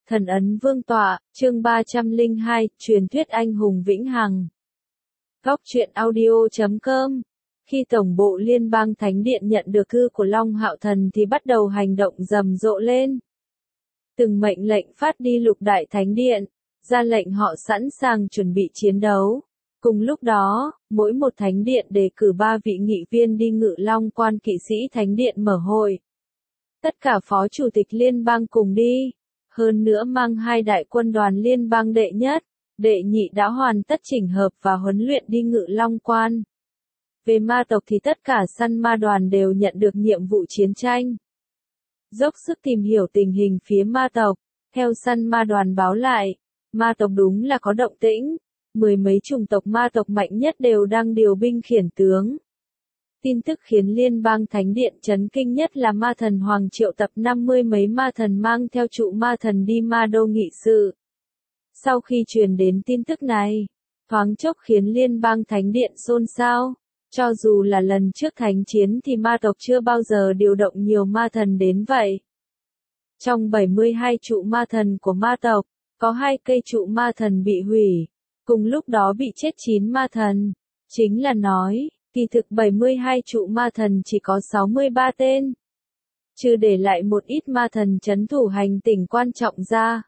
Thần ấn vương tọa, chương 302, truyền thuyết anh hùng vĩnh hằng. Góc truyện audio.com. Khi Tổng bộ Liên bang Thánh Điện nhận được thư của Long Hạo Thần thì bắt đầu hành động rầm rộ lên. Từng mệnh lệnh phát đi lục đại Thánh Điện, ra lệnh họ sẵn sàng chuẩn bị chiến đấu. Cùng lúc đó, mỗi một Thánh Điện đề cử 3 vị nghị viên đi Ngự Long Quan kỵ sĩ Thánh Điện mở hội. Tất cả phó chủ tịch liên bang cùng đi. Hơn nữa mang 2 đại quân đoàn liên bang đệ nhất, đệ nhị đã hoàn tất chỉnh hợp và huấn luyện đi Ngự Long Quan. Về ma tộc thì tất cả săn ma đoàn đều nhận được nhiệm vụ chiến tranh. Dốc sức tìm hiểu tình hình phía ma tộc, theo săn ma đoàn báo lại, ma tộc đúng là có động tĩnh, 10 mấy chủng tộc ma tộc mạnh nhất đều đang điều binh khiển tướng. Tin tức khiến Liên bang Thánh Điện chấn kinh nhất là ma thần Hoàng triệu tập 50 mấy ma thần mang theo trụ ma thần đi ma đô nghị sự. Sau khi truyền đến tin tức này, thoáng chốc khiến Liên bang Thánh Điện xôn xao. Cho dù là lần trước thánh chiến thì ma tộc chưa bao giờ điều động nhiều ma thần đến vậy. Trong 72 trụ ma thần của ma tộc, có 2 cây trụ ma thần bị hủy, cùng lúc đó bị chết 9 ma thần. Chính là nói, kỳ thực 72 trụ ma thần chỉ có 63 tên. Chứ để lại một ít ma thần trấn thủ hành tinh quan trọng ra.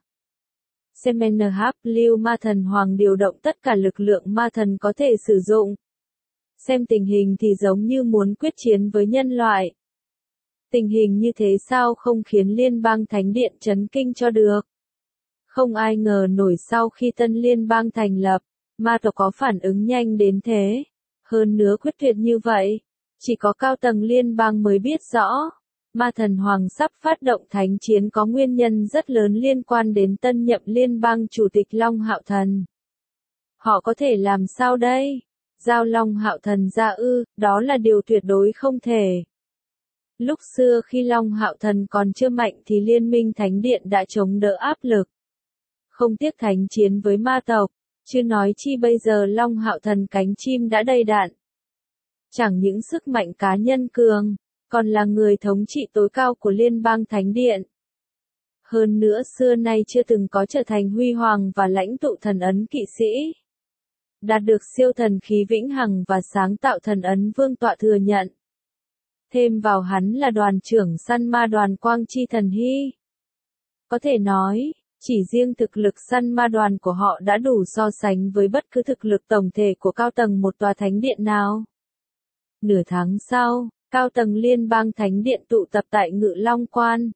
Semenhap lưu ma thần hoàng điều động tất cả lực lượng ma thần có thể sử dụng. Xem tình hình thì giống như muốn quyết chiến với nhân loại. Tình hình như thế sao không khiến Liên bang Thánh Điện chấn kinh cho được. Không ai ngờ nổi sau khi tân liên bang thành lập, ma tộc có phản ứng nhanh đến thế. Hơn nữa quyết tuyệt như vậy, chỉ có cao tầng liên bang mới biết rõ. Ma thần hoàng sắp phát động thánh chiến có nguyên nhân rất lớn liên quan đến tân nhậm liên bang chủ tịch Long Hạo Thần. Họ có thể làm sao đây? Giao Long Hạo Thần ra ư, đó là điều tuyệt đối không thể. Lúc xưa khi Long Hạo Thần còn chưa mạnh thì Liên minh Thánh Điện đã chống đỡ áp lực. Không tiếc thánh chiến với ma tộc, chứ nói chi bây giờ Long Hạo Thần cánh chim đã đầy đạn. Chẳng những sức mạnh cá nhân cường, còn là người thống trị tối cao của Liên bang Thánh Điện. Hơn nữa xưa nay chưa từng có trở thành huy hoàng và lãnh tụ thần ấn kỵ sĩ. Đạt được siêu thần khí vĩnh hằng và sáng tạo thần ấn vương tọa thừa nhận. Thêm vào hắn là đoàn trưởng săn ma đoàn Quang Chi Thần Hy. Có thể nói, chỉ riêng thực lực săn ma đoàn của họ đã đủ so sánh với bất cứ thực lực tổng thể của cao tầng một tòa thánh điện nào. Nửa tháng sau, cao tầng Liên bang Thánh Điện tụ tập tại Ngự Long Quan.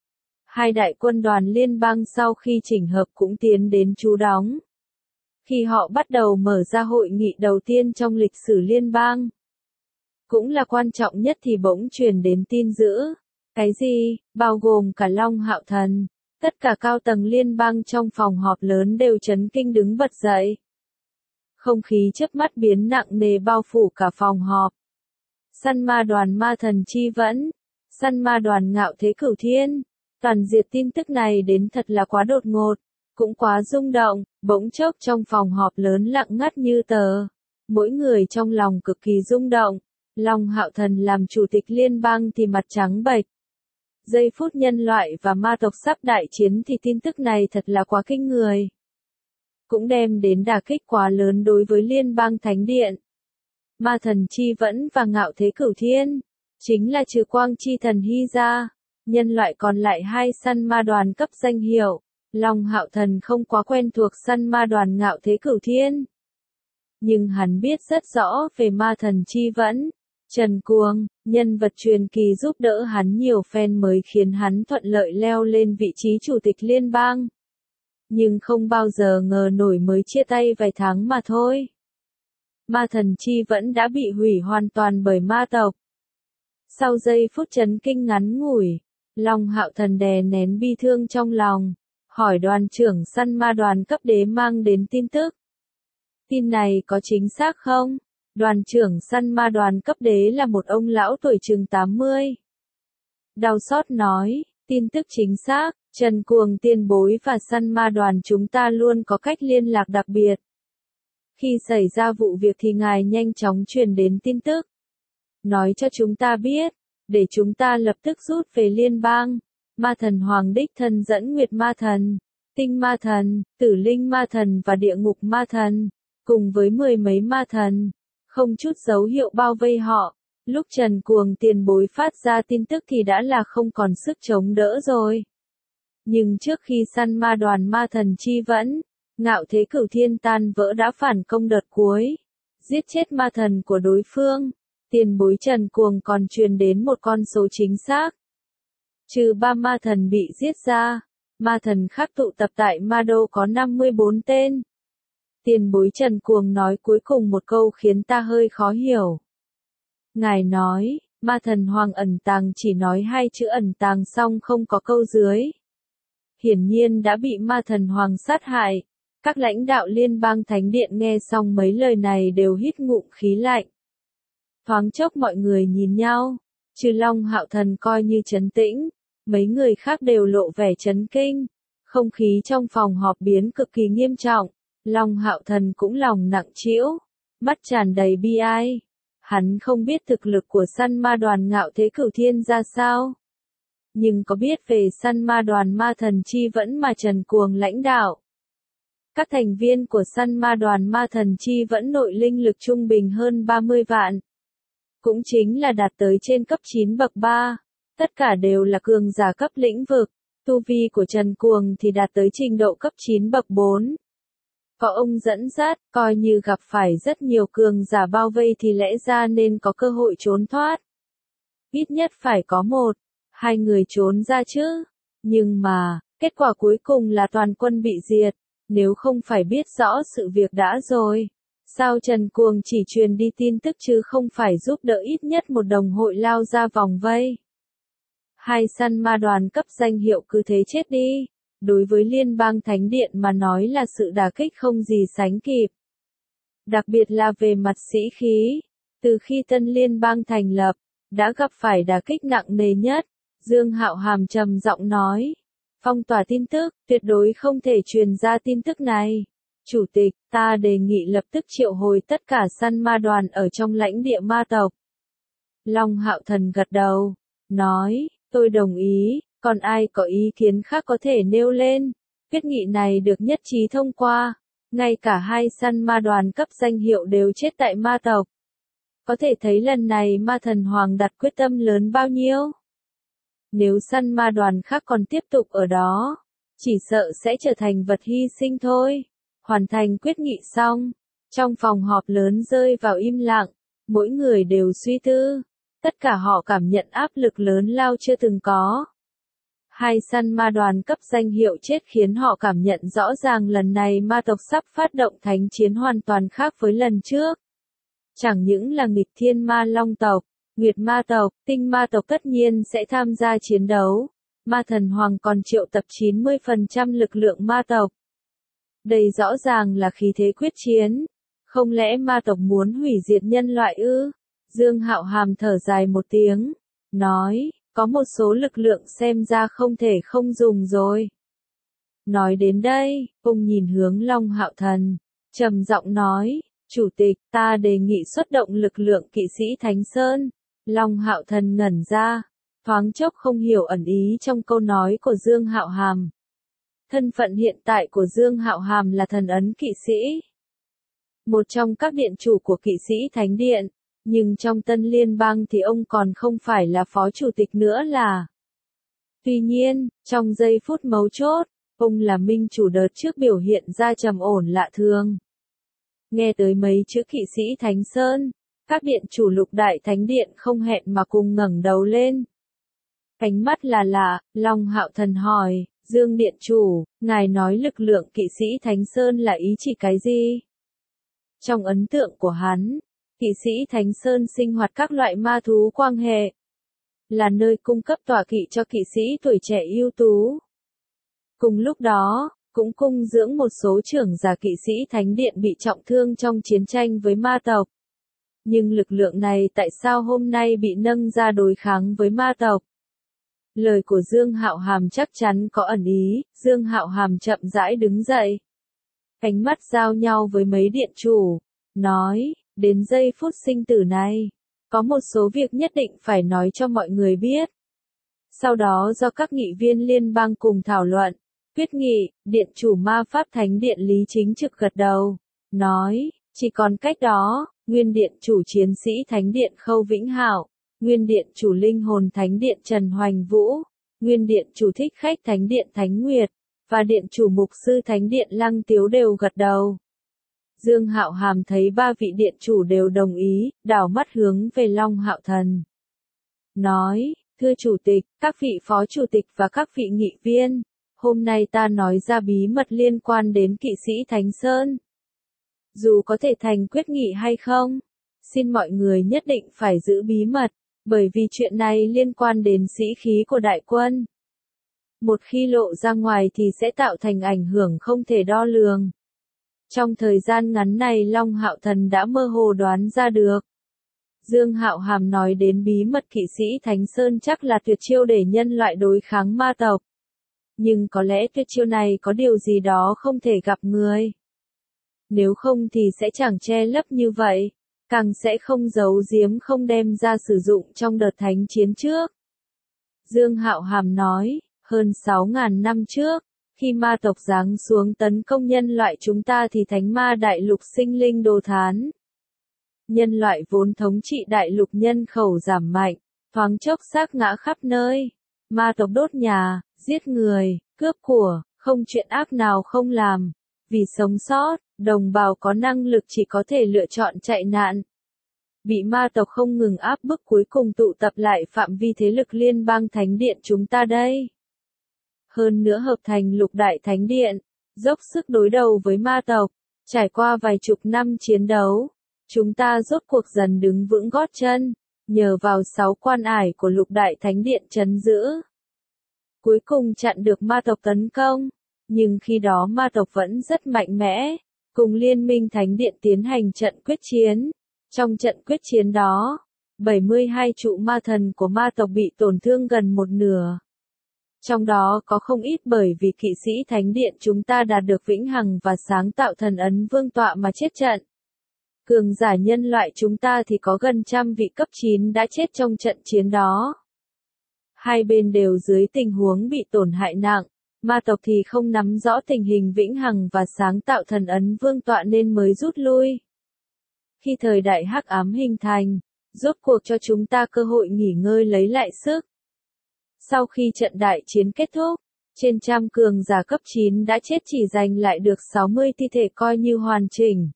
2 đại quân đoàn liên bang sau khi chỉnh hợp cũng tiến đến trú đóng. Khi họ bắt đầu mở ra hội nghị đầu tiên trong lịch sử liên bang, cũng là quan trọng nhất thì bỗng truyền đến tin dữ. Cái gì? Bao gồm cả Long Hạo Thần. Tất cả cao tầng liên bang trong phòng họp lớn đều chấn kinh đứng bật dậy. Không khí chớp mắt biến nặng nề bao phủ cả phòng họp. Săn ma đoàn ma thần Chi Vẫn, săn ma đoàn Ngạo Thế Cửu Thiên. Toàn diệt tin tức này đến thật là quá đột ngột, cũng quá rung động, bỗng chốc trong phòng họp lớn lặng ngắt như tờ. Mỗi người trong lòng cực kỳ rung động. Long Hạo Thần làm chủ tịch liên bang thì mặt trắng bệch. Giây phút nhân loại và ma tộc sắp đại chiến thì tin tức này thật là quá kinh người. Cũng đem đến đả kích quá lớn đối với Liên bang Thánh Điện. Ma thần Chi Vẫn và Ngạo Thế Cửu Thiên, chính là trừ Quang Chi Thần Hy ra, nhân loại còn lại 2 săn ma đoàn cấp danh hiệu. Long Hạo Thần không quá quen thuộc săn ma đoàn Ngạo Thế Cửu Thiên. Nhưng hắn biết rất rõ về ma thần Chi Vẫn. Trần Cuồng, nhân vật truyền kỳ giúp đỡ hắn nhiều phen mới khiến hắn thuận lợi leo lên vị trí chủ tịch liên bang. Nhưng không bao giờ ngờ nổi mới chia tay vài tháng mà thôi. Ma thần Chi Vẫn đã bị hủy hoàn toàn bởi ma tộc. Sau giây phút chấn kinh ngắn ngủi, Long Hạo Thần đè nén bi thương trong lòng, hỏi đoàn trưởng săn ma đoàn cấp đế mang đến tin tức. Tin này có chính xác không? Đoàn trưởng săn ma đoàn cấp đế là một ông lão tuổi chừng 80. Đau xót nói, tin tức chính xác, Trần Cuồng tiền bối và săn ma đoàn chúng ta luôn có cách liên lạc đặc biệt. Khi xảy ra vụ việc thì ngài nhanh chóng truyền đến tin tức. Nói cho chúng ta biết, để chúng ta lập tức rút về liên bang. Ma thần Hoàng đích thân dẫn Nguyệt Ma thần, tinh ma thần, tử linh ma thần và địa ngục ma thần, cùng với mười mấy ma thần, không chút dấu hiệu bao vây họ. Lúc Trần Cuồng tiền bối phát ra tin tức thì đã là không còn sức chống đỡ rồi. Nhưng trước khi săn ma đoàn ma thần chi vẫn, Ngạo Thế Cửu Thiên tan vỡ đã phản công đợt cuối, giết chết ma thần của đối phương. Tiền bối Trần Cuồng còn truyền đến một con số chính xác. Trừ 3 ma thần bị giết ra, ma thần khác tụ tập tại Ma Đô có 54 tên. Tiền bối Trần Cuồng nói cuối cùng một câu khiến ta hơi khó hiểu. Ngài nói, ma thần Hoàng ẩn tàng chỉ nói 2 chữ ẩn tàng xong không có câu dưới. Hiển nhiên đã bị ma thần Hoàng sát hại. Các lãnh đạo liên bang thánh điện nghe xong mấy lời này đều hít ngụm khí lạnh. Thoáng chốc mọi người nhìn nhau, trừ Long Hạo Thần coi như trấn tĩnh, mấy người khác đều lộ vẻ chấn kinh. Không khí trong phòng họp biến cực kỳ nghiêm trọng, Long Hạo Thần cũng lòng nặng trĩu, mắt tràn đầy bi ai. Hắn không biết thực lực của săn ma đoàn Ngạo Thế Cửu Thiên ra sao, nhưng có biết về săn ma đoàn ma thần chi vẫn mà Trần Cuồng lãnh đạo. Các thành viên của săn ma đoàn ma thần chi vẫn nội linh lực trung bình hơn 30 vạn. Cũng chính là đạt tới trên cấp 9 bậc 3. Tất cả đều là cường giả cấp lĩnh vực. Tu vi của Trần Cuồng thì đạt tới trình độ cấp 9 bậc 4. Có ông dẫn dắt, coi như gặp phải rất nhiều cường giả bao vây thì lẽ ra nên có cơ hội trốn thoát. Ít nhất phải có 1-2 người trốn ra chứ. Nhưng mà, kết quả cuối cùng là toàn quân bị diệt. Nếu không phải biết rõ sự việc đã rồi, sao Trần Cuồng chỉ truyền đi tin tức chứ không phải giúp đỡ ít nhất một đồng hội lao ra vòng vây. Hai săn ma đoàn cấp danh hiệu cứ thế chết đi, đối với Liên bang Thánh Điện mà nói là sự đả kích không gì sánh kịp. Đặc biệt là về mặt sĩ khí, từ khi tân Liên bang thành lập, đã gặp phải đả kích nặng nề nhất. Dương Hạo Hàm trầm giọng nói. Phong tỏa tin tức, tuyệt đối không thể truyền ra tin tức này. Chủ tịch, ta đề nghị lập tức triệu hồi tất cả săn ma đoàn ở trong lãnh địa ma tộc. Long Hạo Thần gật đầu, nói, tôi đồng ý, còn ai có ý kiến khác có thể nêu lên. Quyết nghị này được nhất trí thông qua, ngay cả hai săn ma đoàn cấp danh hiệu đều chết tại ma tộc. Có thể thấy lần này ma thần Hoàng đặt quyết tâm lớn bao nhiêu. Nếu săn ma đoàn khác còn tiếp tục ở đó, chỉ sợ sẽ trở thành vật hy sinh thôi. Hoàn thành quyết nghị xong, trong phòng họp lớn rơi vào im lặng, mỗi người đều suy tư. Tất cả họ cảm nhận áp lực lớn lao chưa từng có. Hai săn ma đoàn cấp danh hiệu chết khiến họ cảm nhận rõ ràng lần này ma tộc sắp phát động thánh chiến hoàn toàn khác với lần trước. Chẳng những là nghịch thiên ma long tộc, nguyệt ma tộc, tinh ma tộc tất nhiên sẽ tham gia chiến đấu. Ma thần Hoàng còn triệu tập 90% lực lượng ma tộc. Đây rõ ràng là khí thế quyết chiến. Không lẽ ma tộc muốn hủy diệt nhân loại ư? Dương Hạo Hàm thở dài một tiếng, nói, có một số lực lượng xem ra không thể không dùng rồi. Nói đến đây, ông nhìn hướng Long Hạo Thần, trầm giọng nói, Chủ tịch, ta đề nghị xuất động lực lượng kỵ sĩ Thánh Sơn. Long Hạo Thần ngẩn ra, thoáng chốc không hiểu ẩn ý trong câu nói của Dương Hạo Hàm. Thân phận hiện tại của Dương Hạo Hàm là thần ấn kỵ sĩ, một trong các điện chủ của kỵ sĩ Thánh Điện, nhưng trong Tân Liên bang thì ông còn không phải là phó chủ tịch nữa là. Tuy nhiên, trong giây phút mấu chốt, ông là minh chủ đợt trước biểu hiện ra trầm ổn lạ thường. Nghe tới mấy chữ kỵ sĩ Thánh Sơn, các điện chủ lục đại thánh điện không hẹn mà cùng ngẩng đầu lên. Ánh mắt là lạ, Long Hạo Thần hỏi, Dương điện chủ, ngài nói lực lượng kỵ sĩ Thánh Sơn là ý chỉ cái gì? Trong ấn tượng của hắn, kỵ sĩ Thánh Sơn sinh hoạt các loại ma thú quang hệ, là nơi cung cấp tọa kỵ cho kỵ sĩ tuổi trẻ ưu tú. Cùng lúc đó, cũng cung dưỡng một số trưởng giả kỵ sĩ Thánh Điện bị trọng thương trong chiến tranh với ma tộc. Nhưng lực lượng này tại sao hôm nay bị nâng ra đối kháng với ma tộc? Lời của Dương Hạo Hàm chắc chắn có ẩn ý. Dương Hạo Hàm chậm rãi đứng dậy, ánh mắt giao nhau với mấy điện chủ, nói, đến giây phút sinh tử này, có một số việc nhất định phải nói cho mọi người biết. Sau đó do các nghị viên liên bang cùng thảo luận, Quyết nghị, điện chủ ma pháp thánh điện Lý Chính Trực gật đầu, nói, chỉ còn cách đó, nguyên điện chủ chiến sĩ thánh điện Khâu Vĩnh Hạo, nguyên điện chủ linh hồn thánh điện Trần Hoành Vũ, nguyên điện chủ thích khách thánh điện Thánh Nguyệt, và điện chủ mục sư thánh điện Lăng Tiếu đều gật đầu. Dương Hạo Hàm thấy ba vị điện chủ đều đồng ý, đảo mắt hướng về Long Hạo Thần. Nói, thưa chủ tịch, các vị phó chủ tịch và các vị nghị viên, hôm nay ta nói ra bí mật liên quan đến kỵ sĩ Thánh Sơn. Dù có thể thành quyết nghị hay không, xin mọi người nhất định phải giữ bí mật, bởi vì chuyện này liên quan đến sĩ khí của đại quân. Một khi lộ ra ngoài thì sẽ tạo thành ảnh hưởng không thể đo lường. Trong thời gian ngắn này Long Hạo Thần đã mơ hồ đoán ra được. Dương Hạo Hàm nói đến bí mật kỵ sĩ Thánh Sơn chắc là tuyệt chiêu để nhân loại đối kháng ma tộc. Nhưng có lẽ tuyệt chiêu này có điều gì đó không thể gặp người. Nếu không thì sẽ chẳng che lấp như vậy, càng sẽ không giấu giếm không đem ra sử dụng trong đợt thánh chiến trước. Dương Hạo Hàm nói, hơn 6.000 năm trước, khi ma tộc giáng xuống tấn công nhân loại chúng ta thì thánh ma đại lục sinh linh đồ thán. Nhân loại vốn thống trị đại lục nhân khẩu giảm mạnh, thoáng chốc xác ngã khắp nơi. Ma tộc đốt nhà, giết người, cướp của, không chuyện ác nào không làm. Vì sống sót, đồng bào có năng lực chỉ có thể lựa chọn chạy nạn. Bị ma tộc không ngừng áp bức cuối cùng tụ tập lại phạm vi thế lực liên bang thánh điện chúng ta đây. Hơn nữa hợp thành lục đại thánh điện, dốc sức đối đầu với ma tộc, trải qua vài chục năm chiến đấu, chúng ta rốt cuộc dần đứng vững gót chân, nhờ vào 6 quan ải của lục đại thánh điện trấn giữ. Cuối cùng chặn được ma tộc tấn công, nhưng khi đó ma tộc vẫn rất mạnh mẽ, cùng liên minh thánh điện tiến hành trận quyết chiến. Trong trận quyết chiến đó, 72 trụ ma thần của ma tộc bị tổn thương gần một nửa. Trong đó có không ít bởi vì kỵ sĩ thánh điện chúng ta đạt được vĩnh hằng và sáng tạo thần ấn vương tọa mà chết trận. Cường giả nhân loại chúng ta thì có gần 100 vị cấp 9 đã chết trong trận chiến đó. Hai bên đều dưới tình huống bị tổn hại nặng, ma tộc thì không nắm rõ tình hình vĩnh hằng và sáng tạo thần ấn vương tọa nên mới rút lui. Khi thời đại hắc ám hình thành, rốt cuộc cho chúng ta cơ hội nghỉ ngơi lấy lại sức. Sau khi trận đại chiến kết thúc, trên 100 cường giả cấp 9 đã chết chỉ giành lại được 60 thi thể coi như hoàn chỉnh.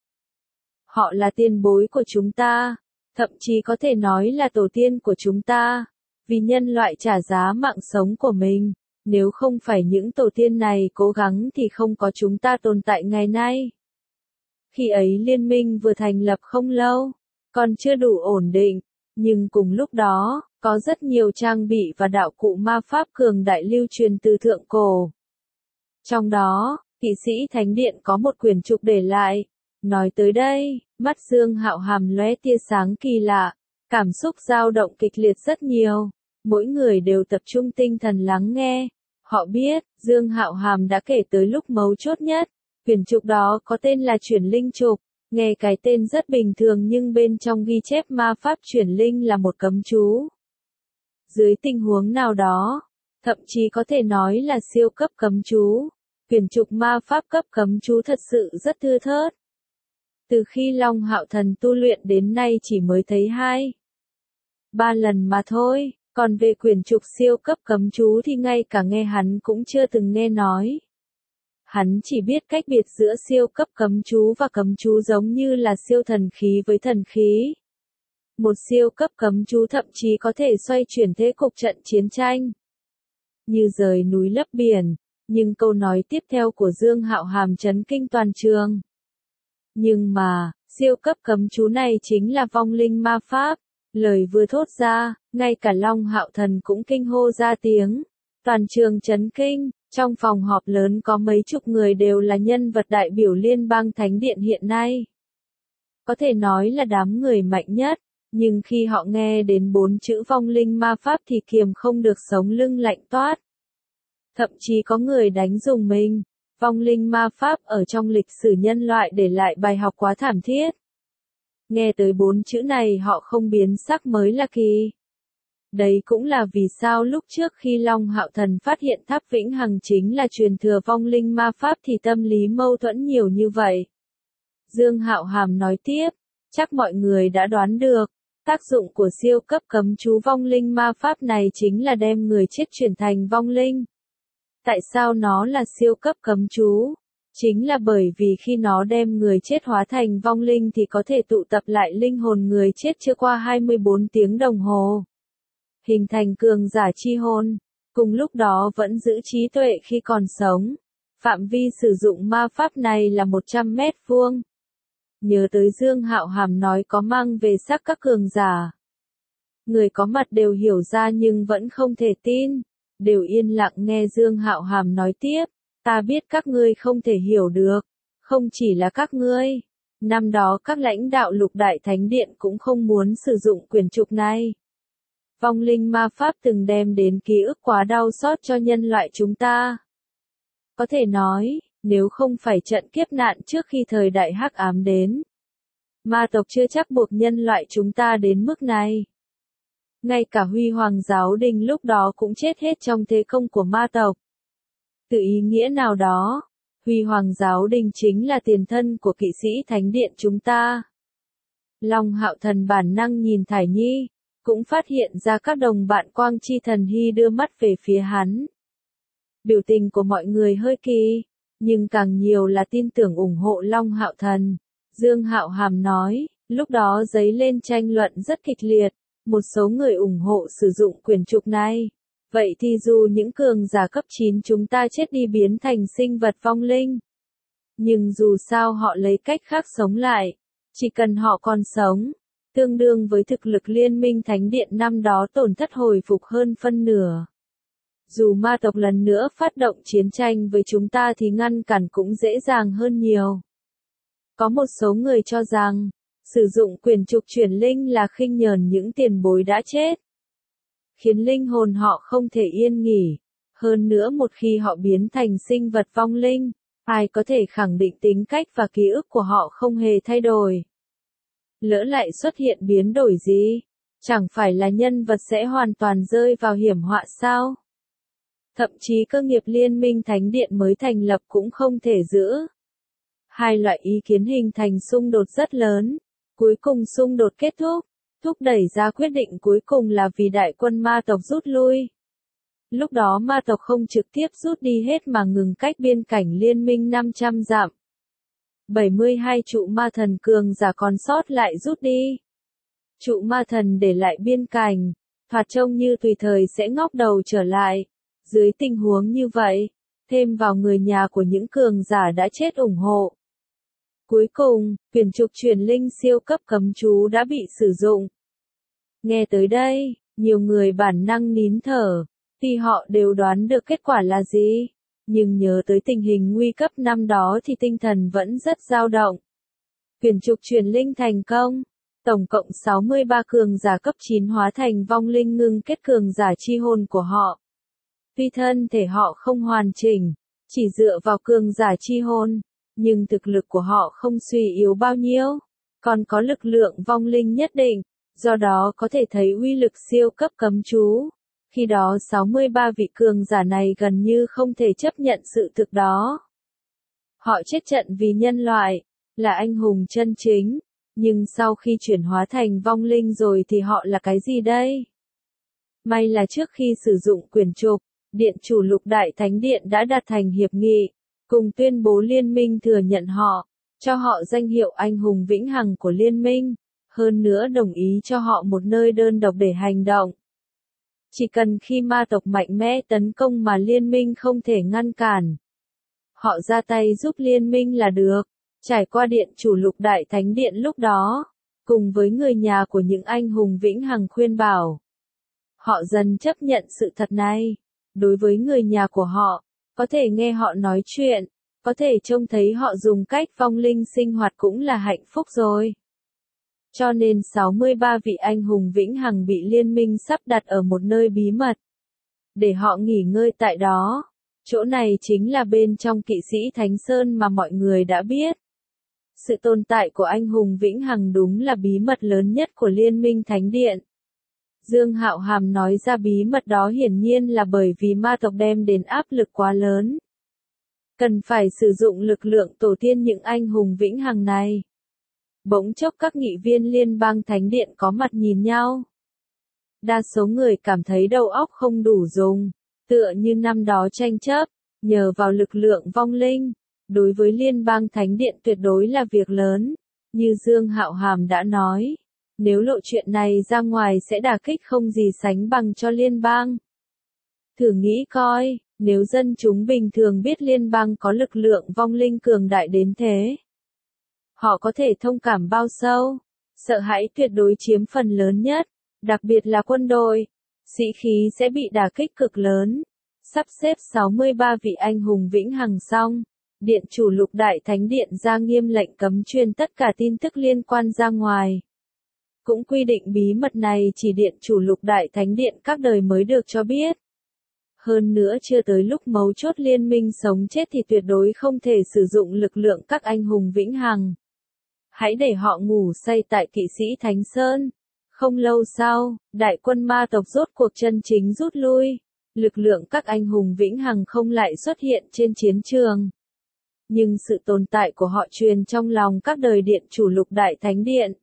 Họ là tiền bối của chúng ta, thậm chí có thể nói là tổ tiên của chúng ta, vì nhân loại trả giá mạng sống của mình. Nếu không phải những tổ tiên này cố gắng thì không có chúng ta tồn tại ngày nay. Khi ấy liên minh vừa thành lập không lâu, còn chưa đủ ổn định, nhưng cùng lúc đó, có rất nhiều trang bị và đạo cụ ma pháp cường đại lưu truyền từ thượng cổ. Trong đó, kỵ sĩ thánh điện có một quyển trục để lại. Nói tới đây, mắt Dương Hạo Hàm lóe tia sáng kỳ lạ, cảm xúc dao động kịch liệt rất nhiều. Mỗi người đều tập trung tinh thần lắng nghe. Họ biết, Dương Hạo Hàm đã kể tới lúc mấu chốt nhất. Quyển trục đó có tên là Chuyển Linh Trục. Nghe cái tên rất bình thường nhưng bên trong ghi chép ma pháp chuyển linh là một cấm chú. Dưới tình huống nào đó, thậm chí có thể nói là siêu cấp cấm chú. Quyển trục ma pháp cấp cấm chú thật sự rất thưa thớt. Từ khi Long Hạo Thần tu luyện đến nay chỉ mới thấy 2-3 lần mà thôi. Còn về quyển trục siêu cấp cấm chú thì ngay cả nghe hắn cũng chưa từng nghe nói. Hắn chỉ biết cách biệt giữa siêu cấp cấm chú và cấm chú giống như là siêu thần khí với thần khí. Một siêu cấp cấm chú thậm chí có thể xoay chuyển thế cục trận chiến tranh. Như rời núi lấp biển, nhưng câu nói tiếp theo của Dương Hạo Hàm chấn kinh toàn trường. Nhưng mà, siêu cấp cấm chú này chính là vong linh ma pháp. Lời vừa thốt ra, ngay cả Long Hạo Thần cũng kinh hô ra tiếng. Toàn trường chấn kinh, trong phòng họp lớn có mấy chục người đều là nhân vật đại biểu liên bang thánh điện hiện nay. Có thể nói là đám người mạnh nhất, nhưng khi họ nghe đến 4 chữ vong linh ma pháp thì kiềm không được sống lưng lạnh toát. Thậm chí có người đánh rùng mình, vong linh ma pháp ở trong lịch sử nhân loại để lại bài học quá thảm thiết. Nghe tới 4 chữ này họ không biến sắc mới là kỳ. Đấy cũng là vì sao lúc trước khi Long Hạo Thần phát hiện tháp Vĩnh Hằng chính là truyền thừa vong linh ma pháp thì tâm lý mâu thuẫn nhiều như vậy. Dương Hạo Hàm nói tiếp, chắc mọi người đã đoán được, tác dụng của siêu cấp cấm chú vong linh ma pháp này chính là đem người chết chuyển thành vong linh. Tại sao nó là siêu cấp cấm chú? Chính là bởi vì khi nó đem người chết hóa thành vong linh thì có thể tụ tập lại linh hồn người chết chưa qua 24 tiếng đồng hồ. Hình thành cường giả chi hồn, cùng lúc đó vẫn giữ trí tuệ khi còn sống. Phạm vi sử dụng ma pháp này là 100 mét vuông. Nhớ tới Dương Hạo Hàm nói có mang về xác các cường giả. Người có mặt đều hiểu ra nhưng vẫn không thể tin, đều yên lặng nghe Dương Hạo Hàm nói tiếp. Ta biết các ngươi không thể hiểu được, không chỉ là các ngươi. Năm đó các lãnh đạo Lục Đại Thánh Điện cũng không muốn sử dụng quyển trục này. Vong linh ma pháp từng đem đến ký ức quá đau xót cho nhân loại chúng ta. Có thể nói, nếu không phải trận kiếp nạn trước khi thời đại hắc ám đến, ma tộc chưa chắc buộc nhân loại chúng ta đến mức này. Ngay cả Huy Hoàng Giáo Đình lúc đó cũng chết hết trong thế công của ma tộc. Từ ý nghĩa nào đó, Huy Hoàng Giáo Đình chính là tiền thân của kỵ sĩ Thánh Điện chúng ta. Long Hạo Thần bản năng nhìn Thải Nhi, cũng phát hiện ra các đồng bạn Quang Chi Thần Hy đưa mắt về phía hắn. Biểu tình của mọi người hơi kỳ, nhưng càng nhiều là tin tưởng ủng hộ Long Hạo Thần. Dương Hạo Hàm nói, lúc đó dấy lên tranh luận rất kịch liệt, một số người ủng hộ sử dụng quyển trục này. Vậy thì dù những cường giả cấp 9 chúng ta chết đi biến thành sinh vật vong linh, nhưng dù sao họ lấy cách khác sống lại, chỉ cần họ còn sống, tương đương với thực lực Liên minh Thánh Điện năm đó tổn thất hồi phục hơn phân nửa. Dù ma tộc lần nữa phát động chiến tranh với chúng ta thì ngăn cản cũng dễ dàng hơn nhiều. Có một số người cho rằng, sử dụng quyển trục chuyển linh là khinh nhờn những tiền bối đã chết, khiến linh hồn họ không thể yên nghỉ. Hơn nữa một khi họ biến thành sinh vật vong linh, ai có thể khẳng định tính cách và ký ức của họ không hề thay đổi. Lỡ lại xuất hiện biến đổi gì, chẳng phải là nhân vật sẽ hoàn toàn rơi vào hiểm họa sao? Thậm chí cơ nghiệp Liên minh Thánh Điện mới thành lập cũng không thể giữ. Hai loại ý kiến hình thành xung đột rất lớn, cuối cùng xung đột kết thúc. Thúc đẩy ra quyết định cuối cùng là vì đại quân ma tộc rút lui. Lúc đó ma tộc không trực tiếp rút đi hết mà ngừng cách biên cảnh liên minh 500 dặm. 72 trụ ma thần cường giả còn sót lại rút đi. Trụ ma thần để lại biên cảnh, thoạt trông như tùy thời sẽ ngóc đầu trở lại. Dưới tình huống như vậy, thêm vào người nhà của những cường giả đã chết ủng hộ. Cuối cùng, quyển trục truyền linh siêu cấp cấm chú đã bị sử dụng. Nghe tới đây, nhiều người bản năng nín thở, thì họ đều đoán được kết quả là gì. Nhưng nhớ tới tình hình nguy cấp năm đó thì tinh thần vẫn rất dao động. Quyển trục truyền linh thành công. Tổng cộng 63 cường giả cấp 9 hóa thành vong linh ngưng kết cường giả chi hồn của họ. Tuy thân thể họ không hoàn chỉnh, chỉ dựa vào cường giả chi hồn, nhưng thực lực của họ không suy yếu bao nhiêu, còn có lực lượng vong linh nhất định, do đó có thể thấy uy lực siêu cấp cấm chú. Khi đó 63 vị cường giả này gần như không thể chấp nhận sự thực đó. Họ chết trận vì nhân loại, là anh hùng chân chính, nhưng sau khi chuyển hóa thành vong linh rồi thì họ là cái gì đây? May là trước khi sử dụng quyển trục, Điện chủ Lục Đại Thánh Điện đã đạt thành hiệp nghị, cùng tuyên bố liên minh thừa nhận họ, cho họ danh hiệu anh hùng vĩnh hằng của liên minh, hơn nữa đồng ý cho họ một nơi đơn độc để hành động. Chỉ cần khi ma tộc mạnh mẽ tấn công mà liên minh không thể ngăn cản, họ ra tay giúp liên minh là được. Trải qua Điện chủ Lục Đại Thánh Điện lúc đó, cùng với người nhà của những anh hùng vĩnh hằng khuyên bảo, họ dần chấp nhận sự thật này. Đối với người nhà của họ, có thể nghe họ nói chuyện, có thể trông thấy họ dùng cách vong linh sinh hoạt cũng là hạnh phúc rồi. Cho nên 63 vị anh hùng vĩnh hằng bị liên minh sắp đặt ở một nơi bí mật, để họ nghỉ ngơi tại đó. Chỗ này chính là bên trong Kỵ sĩ Thánh Sơn mà mọi người đã biết. Sự tồn tại của anh hùng vĩnh hằng đúng là bí mật lớn nhất của Liên minh Thánh Điện. Dương Hạo Hàm nói ra bí mật đó hiển nhiên là bởi vì ma tộc đem đến áp lực quá lớn. Cần phải sử dụng lực lượng tổ tiên những anh hùng vĩnh hằng này. Bỗng chốc các nghị viên liên bang thánh điện có mặt nhìn nhau. Đa số người cảm thấy đầu óc không đủ dùng, tựa như năm đó tranh chấp, nhờ vào lực lượng vong linh, đối với liên bang thánh điện tuyệt đối là việc lớn, như Dương Hạo Hàm đã nói. Nếu lộ chuyện này ra ngoài sẽ đả kích không gì sánh bằng cho liên bang. Thử nghĩ coi, nếu dân chúng bình thường biết liên bang có lực lượng vong linh cường đại đến thế, họ có thể thông cảm bao sâu, sợ hãi tuyệt đối chiếm phần lớn nhất, đặc biệt là quân đội, sĩ khí sẽ bị đả kích cực lớn. Sắp xếp 63 vị anh hùng vĩnh hằng xong, Điện chủ Lục Đại Thánh Điện ra nghiêm lệnh cấm truyền tất cả tin tức liên quan ra ngoài. Cũng quy định bí mật này chỉ Điện chủ Lục Đại Thánh Điện các đời mới được cho biết. Hơn nữa chưa tới lúc mấu chốt liên minh sống chết thì tuyệt đối không thể sử dụng lực lượng các anh hùng vĩnh hằng. Hãy để họ ngủ say tại Kỵ sĩ Thánh Sơn. Không lâu sau, đại quân ma tộc rốt cuộc chân chính rút lui. Lực lượng các anh hùng vĩnh hằng không lại xuất hiện trên chiến trường. Nhưng sự tồn tại của họ truyền trong lòng các đời Điện chủ Lục Đại Thánh Điện.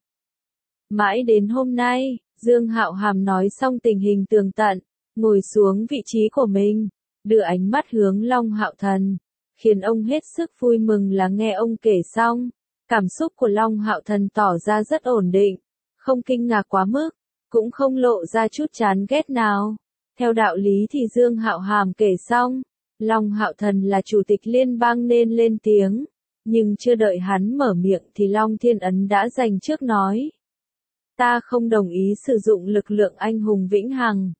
Mãi đến hôm nay, Dương Hạo Hàm nói xong tình hình tường tận, ngồi xuống vị trí của mình, đưa ánh mắt hướng Long Hạo Thần, khiến ông hết sức vui mừng là nghe ông kể xong. Cảm xúc của Long Hạo Thần tỏ ra rất ổn định, không kinh ngạc quá mức, cũng không lộ ra chút chán ghét nào. Theo đạo lý thì Dương Hạo Hàm kể xong, Long Hạo Thần là chủ tịch liên bang nên lên tiếng, nhưng chưa đợi hắn mở miệng thì Long Thiên Ấn đã giành trước nói. Ta không đồng ý sử dụng lực lượng anh hùng vĩnh hằng.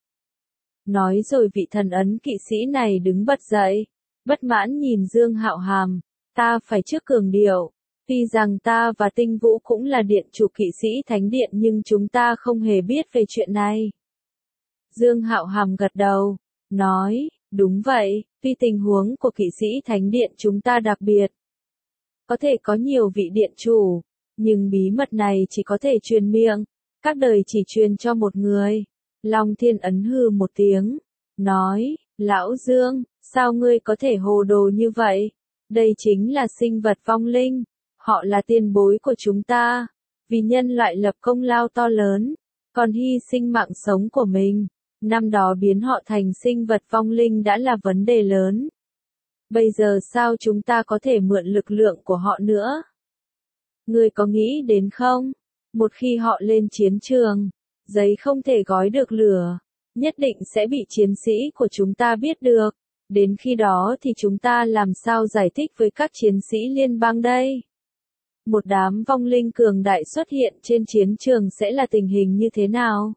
Nói rồi vị thần ấn kỵ sĩ này đứng bật dậy, bất mãn nhìn Dương Hạo Hàm, ta phải trước cường điệu, tuy rằng ta và Tinh Vũ cũng là điện chủ kỵ sĩ thánh điện nhưng chúng ta không hề biết về chuyện này. Dương Hạo Hàm gật đầu, nói, đúng vậy, tuy tình huống của kỵ sĩ thánh điện chúng ta đặc biệt. Có thể có nhiều vị điện chủ, nhưng bí mật này chỉ có thể truyền miệng, các đời chỉ truyền cho một người. Long Thiên Ấn hừ một tiếng, nói, Lão Dương, sao ngươi có thể hồ đồ như vậy? Đây chính là sinh vật vong linh, họ là tiền bối của chúng ta, vì nhân loại lập công lao to lớn, còn hy sinh mạng sống của mình. Năm đó biến họ thành sinh vật vong linh đã là vấn đề lớn. Bây giờ sao chúng ta có thể mượn lực lượng của họ nữa? Ngươi có nghĩ đến không? Một khi họ lên chiến trường, giấy không thể gói được lửa, nhất định sẽ bị chiến sĩ của chúng ta biết được. Đến khi đó thì chúng ta làm sao giải thích với các chiến sĩ liên bang đây? Một đám vong linh cường đại xuất hiện trên chiến trường sẽ là tình hình như thế nào?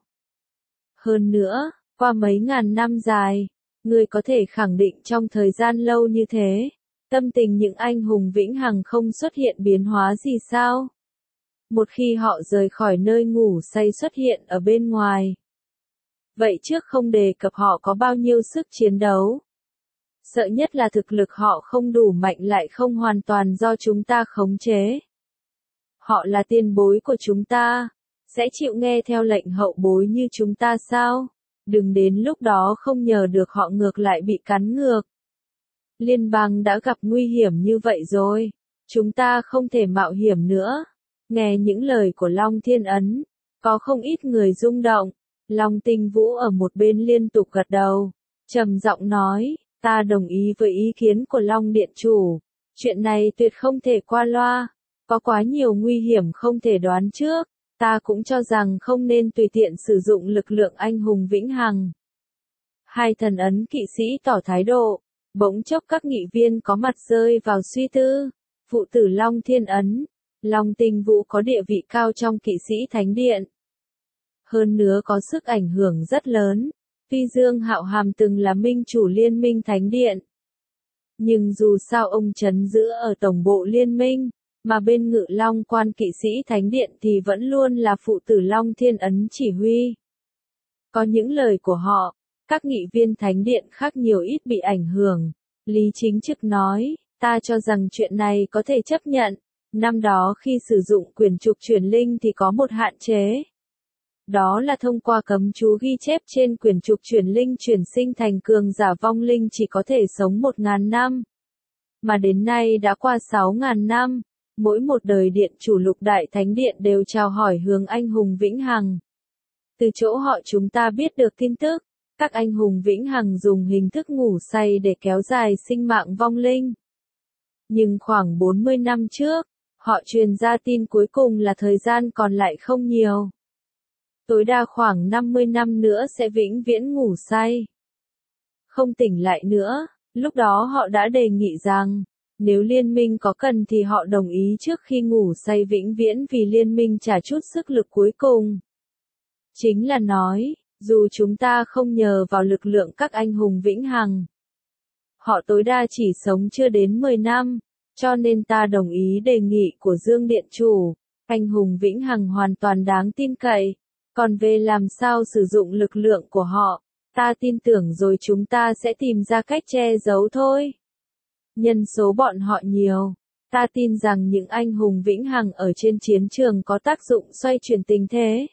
Hơn nữa, qua mấy ngàn năm dài, người có thể khẳng định trong thời gian lâu như thế, tâm tình những anh hùng vĩnh hằng không xuất hiện biến hóa gì sao? Một khi họ rời khỏi nơi ngủ say xuất hiện ở bên ngoài. Vậy trước không đề cập họ có bao nhiêu sức chiến đấu. Sợ nhất là thực lực họ không đủ mạnh lại không hoàn toàn do chúng ta khống chế. Họ là tiền bối của chúng ta, sẽ chịu nghe theo lệnh hậu bối như chúng ta sao? Đừng đến lúc đó không nhờ được họ ngược lại bị cắn ngược. Liên bang đã gặp nguy hiểm như vậy rồi, chúng ta không thể mạo hiểm nữa. Nghe những lời của Long Thiên Ấn, có không ít người rung động. Long Tinh Vũ ở một bên liên tục gật đầu, trầm giọng nói, ta đồng ý với ý kiến của Long Điện Chủ. Chuyện này tuyệt không thể qua loa, có quá nhiều nguy hiểm không thể đoán trước. Ta cũng cho rằng không nên tùy tiện sử dụng lực lượng anh hùng vĩnh hằng. Hai thần ấn kỵ sĩ tỏ thái độ, bỗng chốc các nghị viên có mặt rơi vào suy tư. Phụ tử Long Thiên Ấn, Long Tinh Vũ có địa vị cao trong kỵ sĩ thánh điện. Hơn nữa có sức ảnh hưởng rất lớn, tuy Dương Hạo Hàm từng là minh chủ liên minh thánh điện. Nhưng dù sao ông trấn giữ ở tổng bộ liên minh, mà bên Ngự Long quan kỵ sĩ thánh điện thì vẫn luôn là phụ tử Long Thiên Ấn chỉ huy. Có những lời của họ, các nghị viên thánh điện khác nhiều ít bị ảnh hưởng. Lý Chính Trực nói, ta cho rằng chuyện này có thể chấp nhận. Năm đó khi sử dụng quyền trục truyền linh thì có một hạn chế. Đó là thông qua cấm chú ghi chép trên quyển trục chuyển linh chuyển sinh thành cường giả vong linh chỉ có thể sống 1.000 năm. Mà đến nay đã qua 6.000 năm, mỗi một đời điện chủ Lục Đại Thánh Điện đều chào hỏi hướng anh hùng vĩnh hằng. Từ chỗ họ chúng ta biết được tin tức, các anh hùng vĩnh hằng dùng hình thức ngủ say để kéo dài sinh mạng vong linh. Nhưng khoảng 40 năm trước, họ truyền ra tin cuối cùng là thời gian còn lại không nhiều. Tối đa khoảng 50 năm nữa sẽ vĩnh viễn ngủ say. Không tỉnh lại nữa, lúc đó họ đã đề nghị rằng, nếu liên minh có cần thì họ đồng ý trước khi ngủ say vĩnh viễn vì liên minh trả chút sức lực cuối cùng. Chính là nói, dù chúng ta không nhờ vào lực lượng các anh hùng vĩnh hằng, họ tối đa chỉ sống chưa đến 10 năm, cho nên ta đồng ý đề nghị của Dương Điện Chủ, anh hùng vĩnh hằng hoàn toàn đáng tin cậy, còn về làm sao sử dụng lực lượng của họ, ta tin tưởng rồi chúng ta sẽ tìm ra cách che giấu thôi. Nhân số bọn họ nhiều, ta tin rằng những anh hùng vĩnh hằng ở trên chiến trường có tác dụng xoay chuyển tình thế.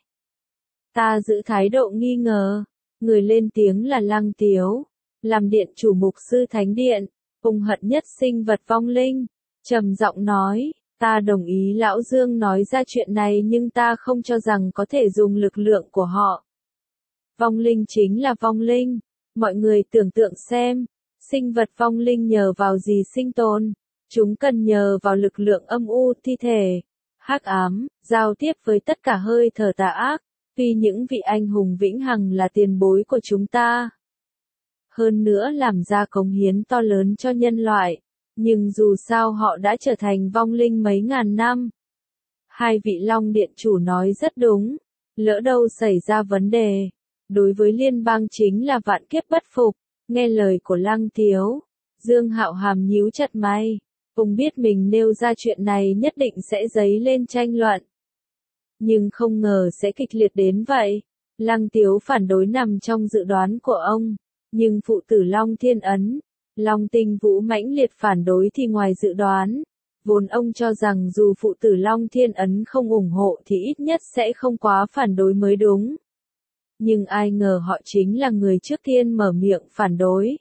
Ta giữ thái độ nghi ngờ, người lên tiếng là Lăng Tiếu, làm điện chủ mục sư thánh điện, hung hận nhất sinh vật vong linh, trầm giọng nói, ta đồng ý Lão Dương nói ra chuyện này nhưng ta không cho rằng có thể dùng lực lượng của họ. Vong linh chính là vong linh, mọi người tưởng tượng xem, sinh vật vong linh nhờ vào gì sinh tồn, chúng cần nhờ vào lực lượng âm u thi thể, hắc ám, giao tiếp với tất cả hơi thở tà ác. Vì những vị anh hùng vĩnh hằng là tiền bối của chúng ta. Hơn nữa làm ra cống hiến to lớn cho nhân loại, nhưng dù sao họ đã trở thành vong linh mấy ngàn năm. Hai vị Long Điện Chủ nói rất đúng, lỡ đâu xảy ra vấn đề, đối với liên bang chính là vạn kiếp bất phục, nghe lời của Lăng Tiếu, Dương Hạo Hàm nhíu chặt mày, ông biết mình nêu ra chuyện này nhất định sẽ dấy lên tranh luận. Nhưng không ngờ sẽ kịch liệt đến vậy. Lăng Tiếu phản đối nằm trong dự đoán của ông, nhưng phụ tử Long Thiên Ấn, Long Tinh Vũ mãnh liệt phản đối thì ngoài dự đoán. Vốn ông cho rằng dù phụ tử Long Thiên Ấn không ủng hộ thì ít nhất sẽ không quá phản đối mới đúng. Nhưng ai ngờ họ chính là người trước tiên mở miệng phản đối.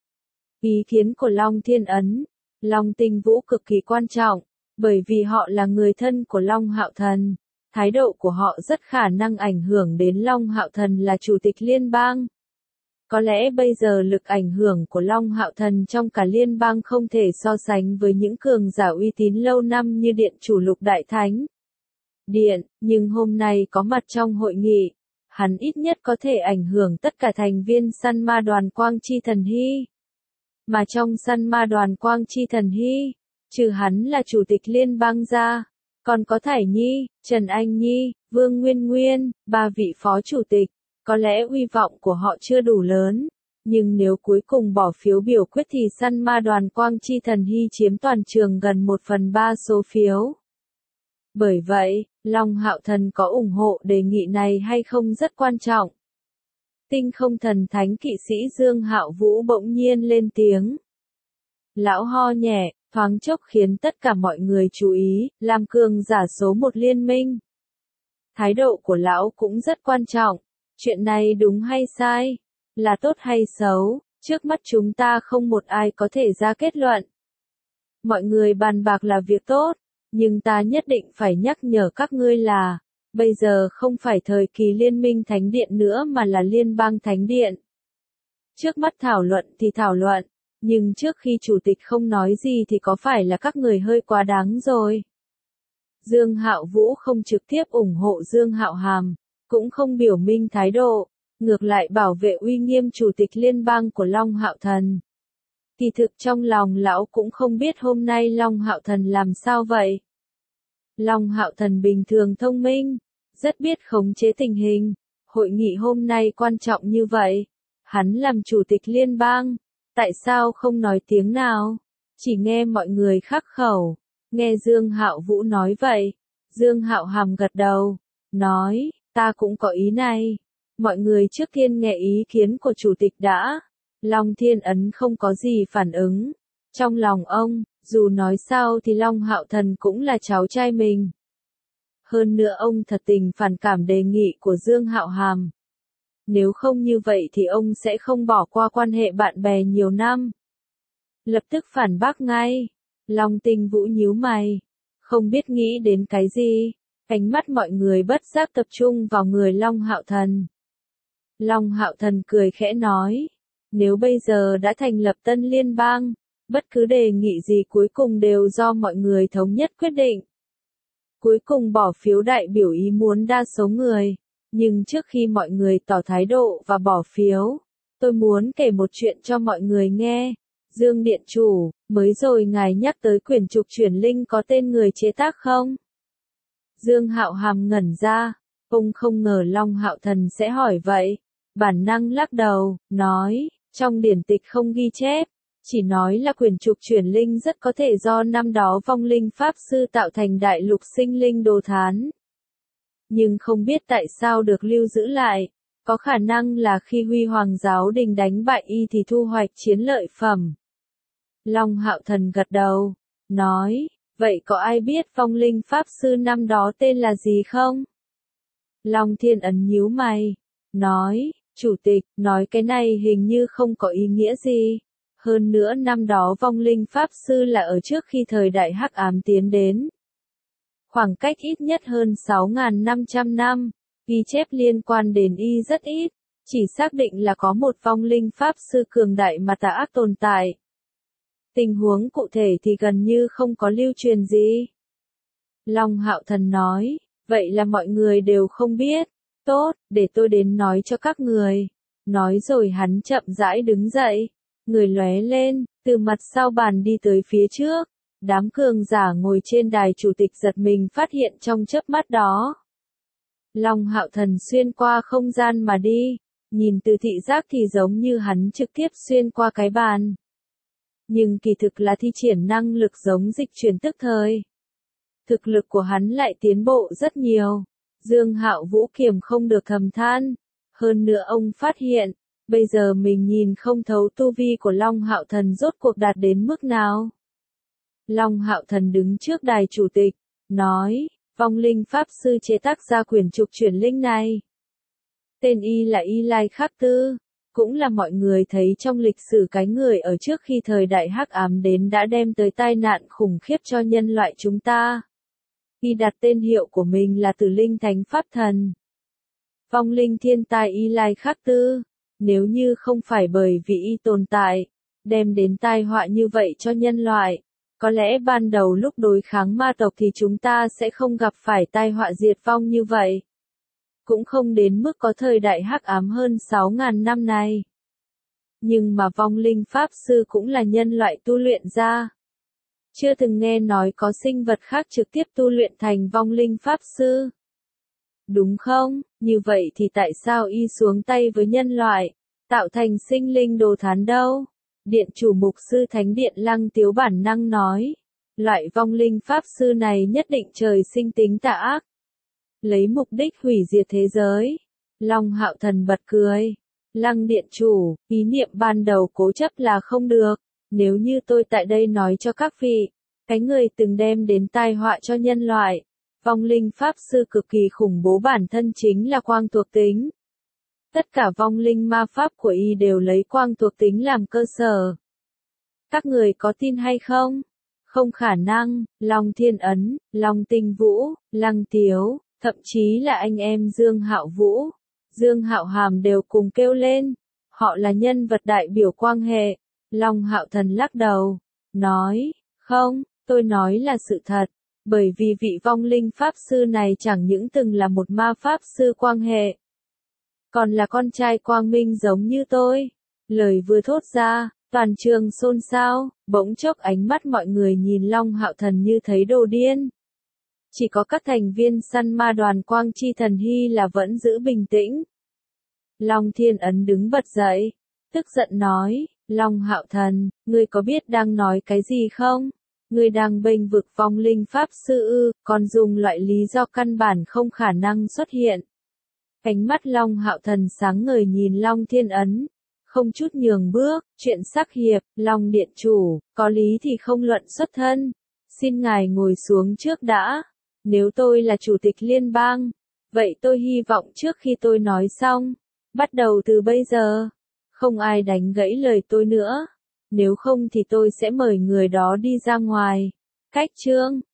Ý kiến của Long Thiên Ấn, Long Tinh Vũ cực kỳ quan trọng, bởi vì họ là người thân của Long Hạo Thần. Thái độ của họ rất khả năng ảnh hưởng đến Long Hạo Thần là chủ tịch liên bang. Có lẽ bây giờ lực ảnh hưởng của Long Hạo Thần trong cả liên bang không thể so sánh với những cường giả uy tín lâu năm như Điện Chủ Lục Đại Thánh Điện, nhưng hôm nay có mặt trong hội nghị, hắn ít nhất có thể ảnh hưởng tất cả thành viên săn ma đoàn Quang Chi Thần Hy. Mà trong săn ma đoàn Quang Chi Thần Hy, trừ hắn là chủ tịch liên bang ra, còn có Thải Nhi, Trần Anh Nhi, Vương Nguyên Nguyên, ba vị phó chủ tịch, có lẽ uy vọng của họ chưa đủ lớn, nhưng nếu cuối cùng bỏ phiếu biểu quyết thì săn ma đoàn Quang Chi Thần Hy chiếm toàn trường gần 1/3 số phiếu. Bởi vậy, Long Hạo Thần có ủng hộ đề nghị này hay không rất quan trọng. Tinh Không Thần Thánh Kỵ sĩ Dương Hạo Vũ bỗng nhiên lên tiếng. Lão ho nhẹ, thoáng chốc khiến tất cả mọi người chú ý, làm cường giả số 1 liên minh. Thái độ của lão cũng rất quan trọng, chuyện này đúng hay sai, là tốt hay xấu, trước mắt chúng ta không một ai có thể ra kết luận. Mọi người bàn bạc là việc tốt, nhưng ta nhất định phải nhắc nhở các ngươi là, bây giờ không phải thời kỳ liên minh thánh điện nữa mà là liên bang thánh điện. Trước mắt thảo luận thì thảo luận. Nhưng trước khi chủ tịch không nói gì thì có phải là các người hơi quá đáng rồi. Dương Hạo Vũ không trực tiếp ủng hộ Dương Hạo Hàm, cũng không biểu minh thái độ, ngược lại bảo vệ uy nghiêm chủ tịch liên bang của Long Hạo Thần. Kỳ thực trong lòng lão cũng không biết hôm nay Long Hạo Thần làm sao vậy. Long Hạo Thần bình thường thông minh, rất biết khống chế tình hình, hội nghị hôm nay quan trọng như vậy, hắn làm chủ tịch liên bang. Tại sao không nói tiếng nào? Chỉ nghe mọi người khắc khẩu. Nghe Dương Hạo Vũ nói vậy. Dương Hạo Hàm gật đầu. Nói, ta cũng có ý này. Mọi người trước tiên nghe ý kiến của chủ tịch đã. Long Thiên Ấn không có gì phản ứng. Trong lòng ông, dù nói sao thì Long Hạo Thần cũng là cháu trai mình. Hơn nữa ông thật tình phản cảm đề nghị của Dương Hạo Hàm. Nếu không như vậy thì ông sẽ không bỏ qua quan hệ bạn bè nhiều năm. Lập tức phản bác ngay. Long Tinh Vũ nhíu mày. Không biết nghĩ đến cái gì. Ánh mắt mọi người bất giác tập trung vào người Long Hạo Thần. Long Hạo Thần cười khẽ nói. Nếu bây giờ đã thành lập tân liên bang, bất cứ đề nghị gì cuối cùng đều do mọi người thống nhất quyết định. Cuối cùng bỏ phiếu đại biểu ý muốn đa số người. Nhưng trước khi mọi người tỏ thái độ và bỏ phiếu, tôi muốn kể một chuyện cho mọi người nghe. Dương Điện Chủ, mới rồi ngài nhắc tới quyển trục chuyển linh có tên người chế tác không? Dương Hạo Hàm ngẩn ra, ông không ngờ Long Hạo Thần sẽ hỏi vậy. Bản năng lắc đầu, nói, trong điển tịch không ghi chép, chỉ nói là quyển trục chuyển linh rất có thể do năm đó vong linh Pháp Sư tạo thành đại lục sinh linh đồ thán. Nhưng không biết tại sao được lưu giữ lại, có khả năng là khi Huy Hoàng Giáo Đình đánh bại y thì thu hoạch chiến lợi phẩm. Long Hạo Thần gật đầu, nói, vậy có ai biết vong linh Pháp Sư năm đó tên là gì không? Long Thiên Ấn nhíu mày, nói, Chủ tịch, nói cái này hình như không có ý nghĩa gì. Hơn nữa năm đó vong linh Pháp Sư là ở trước khi thời đại Hắc Ám tiến đến. Khoảng cách ít nhất hơn 6.500 năm, ghi chép liên quan đến y rất ít, chỉ xác định là có một vong linh Pháp Sư cường đại mà tà ác tồn tại. Tình huống cụ thể thì gần như không có lưu truyền gì. Long Hạo Thần nói, vậy là mọi người đều không biết. Tốt, để tôi đến nói cho các người. Nói rồi hắn chậm rãi đứng dậy. Người lóe lên, từ mặt sau bàn đi tới phía trước. Đám cường giả ngồi trên đài chủ tịch giật mình phát hiện trong chớp mắt đó. Long Hạo Thần xuyên qua không gian mà đi. Nhìn từ thị giác thì giống như hắn trực tiếp xuyên qua cái bàn. Nhưng kỳ thực là thi triển năng lực giống dịch chuyển tức thời. Thực lực của hắn lại tiến bộ rất nhiều. Dương Hạo Vũ kiềm không được thầm than. Hơn nữa ông phát hiện, bây giờ mình nhìn không thấu tu vi của Long Hạo Thần rốt cuộc đạt đến mức nào. Long Hạo Thần đứng trước đài chủ tịch, nói, vong linh Pháp Sư chế tác ra quyển trục chuyển linh này. Tên y là Y Lai Khắc Tư, cũng là mọi người thấy trong lịch sử cái người ở trước khi thời đại Hắc Ám đến đã đem tới tai nạn khủng khiếp cho nhân loại chúng ta. Y đặt tên hiệu của mình là Tử Linh Thánh Pháp Thần. Vong linh thiên tai Y Lai Khắc Tư, nếu như không phải bởi vì y tồn tại, đem đến tai họa như vậy cho nhân loại, có lẽ ban đầu lúc đối kháng ma tộc thì chúng ta sẽ không gặp phải tai họa diệt vong như vậy. Cũng không đến mức có thời đại Hắc Ám hơn 6.000 năm này. Nhưng mà vong linh Pháp Sư cũng là nhân loại tu luyện ra. Chưa từng nghe nói có sinh vật khác trực tiếp tu luyện thành vong linh Pháp Sư. Đúng không? Như vậy thì tại sao y xuống tay với nhân loại, tạo thành sinh linh đồ thán đâu? Điện chủ mục sư Thánh Điện Lăng Tiếu bản năng nói. Loại vong linh Pháp Sư này nhất định trời sinh tính tà ác. Lấy mục đích hủy diệt thế giới. Long Hạo Thần bật cười. Lăng Điện chủ, ý niệm ban đầu cố chấp là không được. Nếu như tôi tại đây nói cho các vị, cái người từng đem đến tai họa cho nhân loại, vong linh Pháp Sư cực kỳ khủng bố bản thân chính là quang thuộc tính. Tất cả vong linh ma pháp của y đều lấy quang thuộc tính làm cơ sở. Các người có tin hay không? Không khả năng. Long Thiên Ấn, Long Tinh Vũ, Lăng Tiếu, thậm chí là anh em Dương Hạo Vũ, Dương Hạo Hàm đều cùng kêu lên. Họ là nhân vật đại biểu quang hệ. Long Hạo Thần lắc đầu, nói, không, tôi nói là sự thật, bởi vì vị vong linh Pháp Sư này chẳng những từng là một ma Pháp Sư quang hệ, còn là con trai quang minh giống như tôi. Lời vừa thốt ra, toàn trường xôn xao, bỗng chốc ánh mắt mọi người nhìn Long Hạo Thần như thấy đồ điên. Chỉ có các thành viên săn ma đoàn Quang Chi Thần Hy là vẫn giữ bình tĩnh. Long Thiên Ấn đứng bật dậy, tức giận nói, Long Hạo Thần, ngươi có biết đang nói cái gì không? Ngươi đang bênh vực vong linh Pháp Sư ư, còn dùng loại lý do căn bản không khả năng xuất hiện. Ánh mắt Long Hạo Thần sáng ngời nhìn Long Thiên Ấn, không chút nhường bước, chuyện sắc hiệp, Long Điện chủ, có lý thì không luận xuất thân. Xin ngài ngồi xuống trước đã. Nếu tôi là chủ tịch liên bang, vậy tôi hy vọng trước khi tôi nói xong, bắt đầu từ bây giờ, không ai đánh gãy lời tôi nữa. Nếu không thì tôi sẽ mời người đó đi ra ngoài. Cách chương